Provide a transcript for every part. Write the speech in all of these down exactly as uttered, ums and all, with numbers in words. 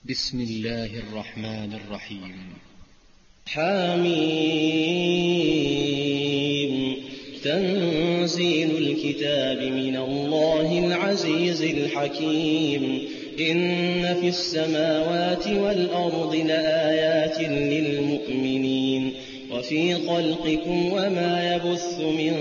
بسم الله الرحمن الرحيم. حميم. تنزيل الكتاب من الله العزيز الحكيم. إن في السماوات والأرض لآيات للمؤمنين وفي خلقكم وما يبث من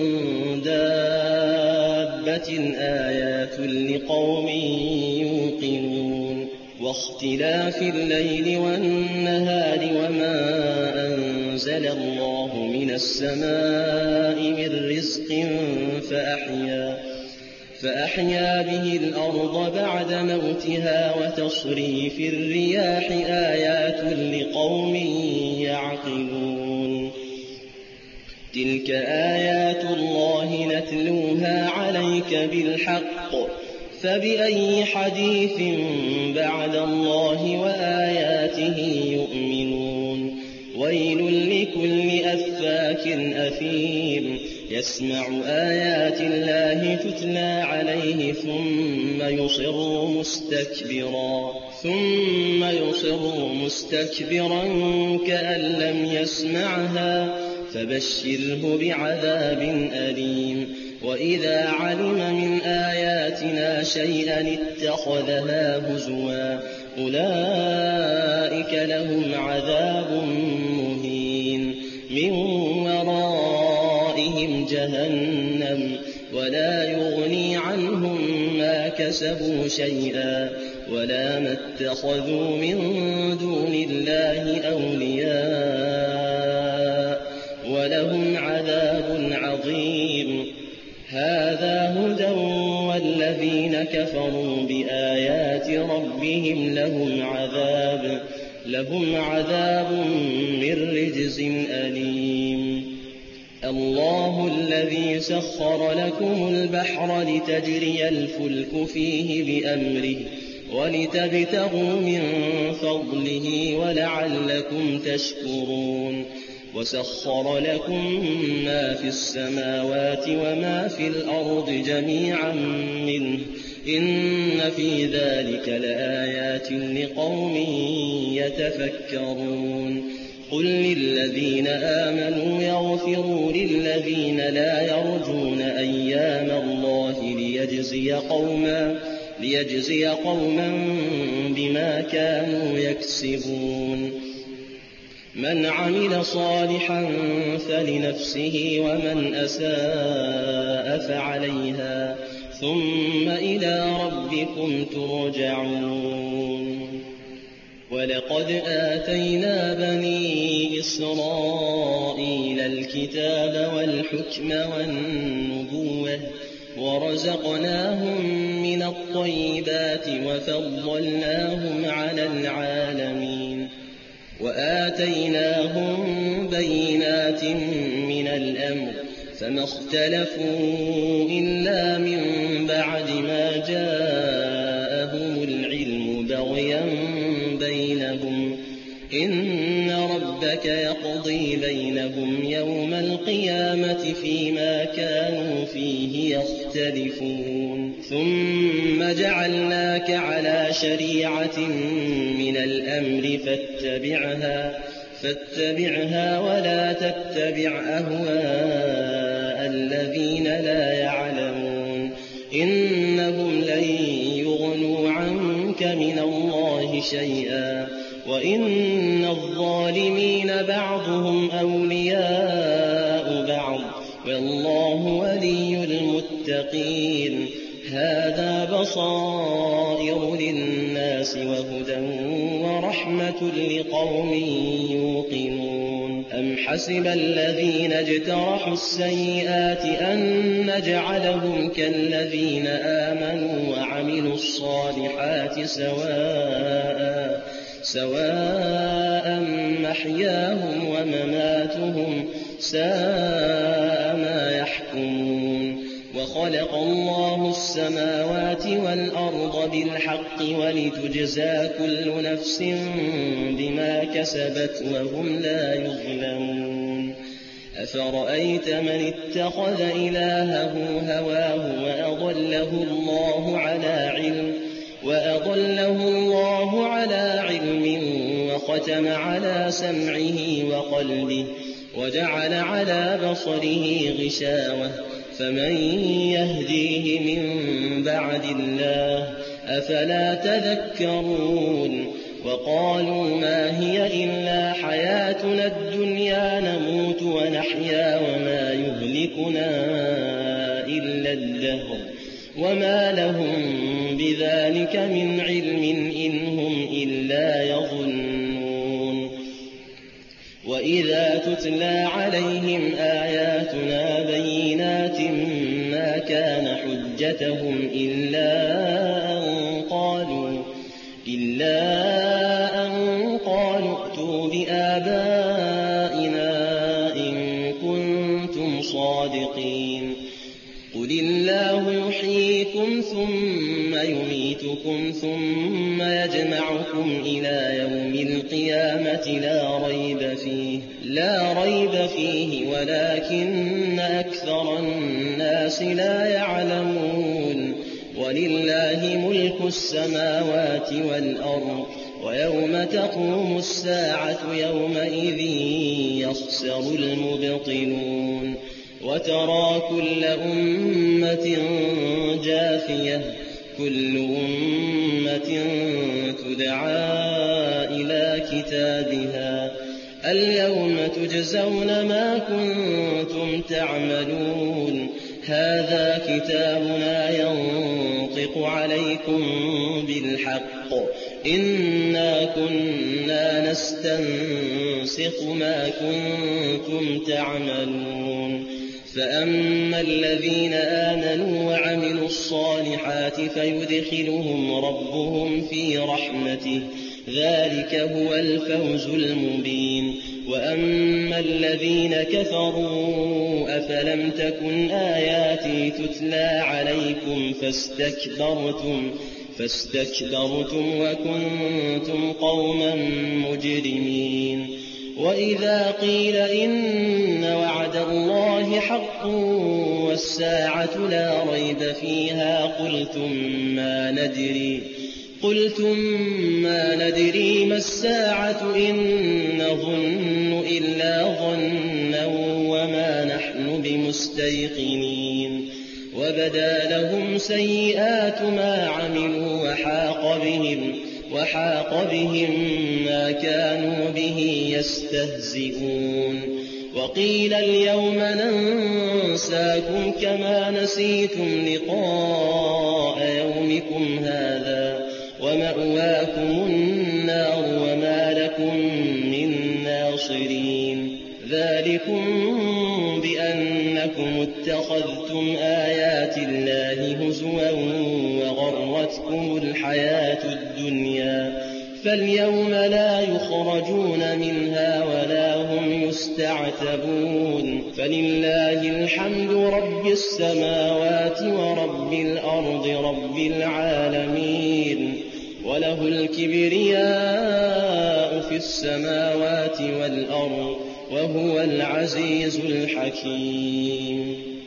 دابة آيات لقوم يوقنون. واختلاف الليل والنهار وما أنزل الله من السماء من رزق فأحيا, فأحيا به الأرض بعد موتها وتصريف الرياح آيات لقوم يعقلون. تلك آيات الله نتلوها عليك بالحق فبأي حديث بعد الله وآياته يؤمنون. ويل لكل أفاك أثيم يسمع آيات الله تتلى عليه ثم يصر مستكبرا ثم يصر مستكبرا كأن لم يسمعها فبشره بعذاب أليم. وإذا علم من آياتنا شيئا اتخذها هزوا أولئك لهم عذاب مهين من ورائهم جهنم ولا يغني عنهم ما كسبوا شيئا ولا ما اتخذوا من دون الله أولياء ولهم عذاب عظيم. هذا هدى والذين كفروا بآيات ربهم لهم عذاب لهم عذاب من رجز أليم. الله الذي سخر لكم البحر لتجري الفلك فيه بأمره ولتبتغوا من فضله ولعلكم تشكرون. وسخر لكم ما في السماوات وما في الأرض جميعا منه إن في ذلك لآيات لقوم يتفكرون. قل للذين آمنوا يغفروا للذين لا يرجون أيام الله ليجزي قوما, ليجزي قوما بما كانوا يكسبون. من عمل صالحا فلنفسه ومن أساء فعليها ثم إلى ربكم ترجعون. ولقد آتينا بني إسرائيل الكتاب والحكم والنبوة ورزقناهم من الطيبات وفضلناهم على العالمين وآتيناهم بينات من الأمر فما اختلفوا إلا من بعد ما جاءهم العلم بغيا بينهم. إن ربك يقضي بينهم يوم القيامة فيما كانوا فيه يختلفون. ثم جعلناك على شريعة من الأمر فاتبعها, فاتبعها ولا تتبع أهواء الذين لا يعلمون. إنهم لن يغنوا عنك من الله شيئا وإن الظالمين بعضهم أولياء بعض والله ولي المتقين. هذا بصائر للناس وهدى ورحمة لقوم يوقنون. أم حسب الذين اجترحوا السيئات أن نجعلهم كالذين آمنوا وعملوا الصالحات سواء سواء محياهم ومماتهم ساء ما يحكمون. وخلق الله السماوات والأرض بالحق ولتجزى كل نفس بما كسبت وهم لا يظلمون. أفرأيت من اتخذ إلهه هواه وأضله الله على علم وأضله الله على علم وختم على سمعه وقلبه وجعل على بصره غشاوة فمن يهديه من بعد الله أفلا تذكرون وقالوا ما هي إلا حياتنا الدنيا نموت ونحيا وما يهلكنا إلا الدهر وما لهم بذلك من علم إن هم إلا يظنون وإذا تتلى عليهم آياتنا بينات ما كان حجتهم إلا أن قالوا إلا أن قالوا ائتوا بآبائنا إن كنتم صادقين قل الله يحييكم ثم يميتكم ثم يجمعكم إلى يوم القيامة لا ريب فيه لا ريب فيه ولكن أكثر الناس لا يعلمون ولله ملك السماوات والأرض ويوم تقوم الساعة يومئذ يخسر المبطلون وترى كل أمة جاثية كل أمة تدعى إلى كتابها اليوم تجزون ما كنتم تعملون هذا كتابنا ينطق عليكم بالحق إنا كنا نستنسخ ما كنتم تعملون فأما الذين آمنوا وعملوا الصالحات فيدخلهم ربهم في رحمته ذلك هو الفوز المبين وأما الذين كفروا أفلم تكن آياتي تتلى عليكم فاستكبرتم فاستكبرتم وكنتم قوما مجرمين وإذا قيل إن وعد الله حق والساعة لا ريب فيها قلتم ما ندري قلتم ما ندري ما الساعة إن نظن إلا ظنا وما نحن بمستيقنين وبدا لهم سيئات ما عملوا وحاق بهم وحاق بهم ما كانوا به يستهزئون وقيل اليوم ننساكم كما نسيتم لقاء يومكم هذا ومأواكم النار وما لكم من ناصرين ذلكم بأنكم اتخذتم آيات الله هزوا وغرتكم الحياة الدنيا فاليوم لا يخرجون منها ولا هم يستعتبون فلله الحمد رب السماوات ورب الأرض رب العالمين وله الكبرياء في السماوات والأرض وهو العزيز الحكيم